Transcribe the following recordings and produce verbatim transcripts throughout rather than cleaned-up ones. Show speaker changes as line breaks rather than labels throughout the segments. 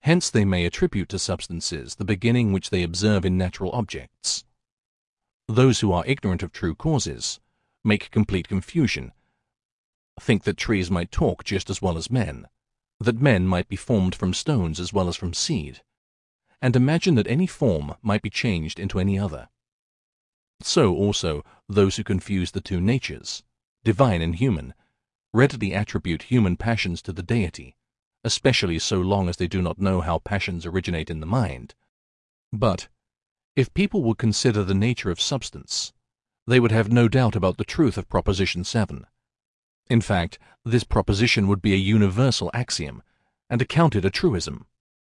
Hence they may attribute to substances the beginning which they observe in natural objects. Those who are ignorant of true causes make complete confusion, think that trees might talk just as well as men, that men might be formed from stones as well as from seed, and imagine that any form might be changed into any other. So also those who confuse the two natures, divine and human, readily attribute human passions to the deity, especially so long as they do not know how passions originate in the mind. But if people would consider the nature of substance, they would have no doubt about the truth of Proposition seven. In fact, this proposition would be a universal axiom, and accounted a truism.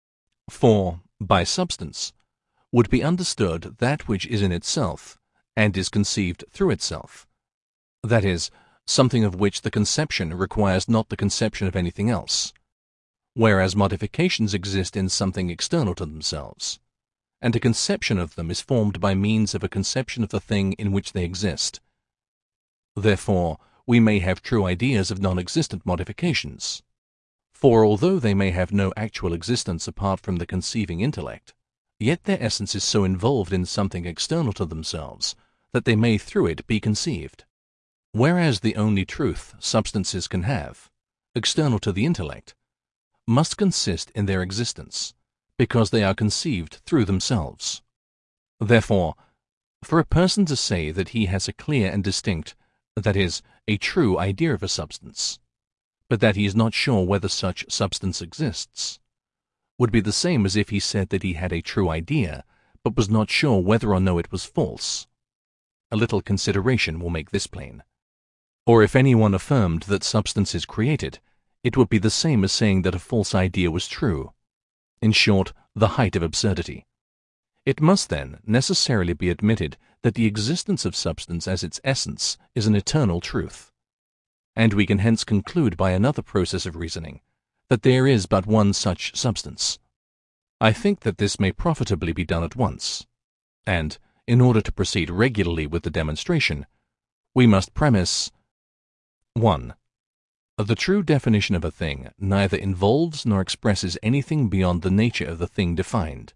For, by substance, would be understood that which is in itself, and is conceived through itself, that is, something of which the conception requires not the conception of anything else, whereas modifications exist in something external to themselves, and a conception of them is formed by means of a conception of the thing in which they exist. Therefore, we may have true ideas of non-existent modifications, for although they may have no actual existence apart from the conceiving intellect, yet their essence is so involved in something external to themselves that they may through it be conceived. Whereas the only truth substances can have, external to the intellect, must consist in their existence, because they are conceived through themselves. Therefore, for a person to say that he has a clear and distinct, that is, a true idea of a substance, but that he is not sure whether such substance exists, would be the same as if he said that he had a true idea, but was not sure whether or no it was false. A little consideration will make this plain. Or if anyone affirmed that substance is created, it would be the same as saying that a false idea was true. In short, the height of absurdity. It must then necessarily be admitted that the existence of substance as its essence is an eternal truth, and we can hence conclude by another process of reasoning that there is but one such substance. I think that this may profitably be done at once, and, in order to proceed regularly with the demonstration, we must premise one. The true definition of a thing neither involves nor expresses anything beyond the nature of the thing defined.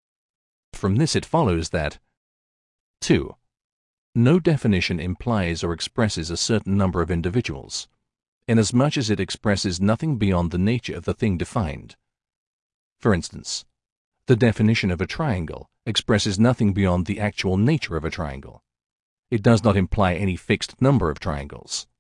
From this it follows that two. No definition implies or expresses a certain number of individuals, inasmuch as it expresses nothing beyond the nature of the thing defined. For instance, the definition of a triangle expresses nothing beyond the actual nature of a triangle. It does not imply any fixed number of triangles.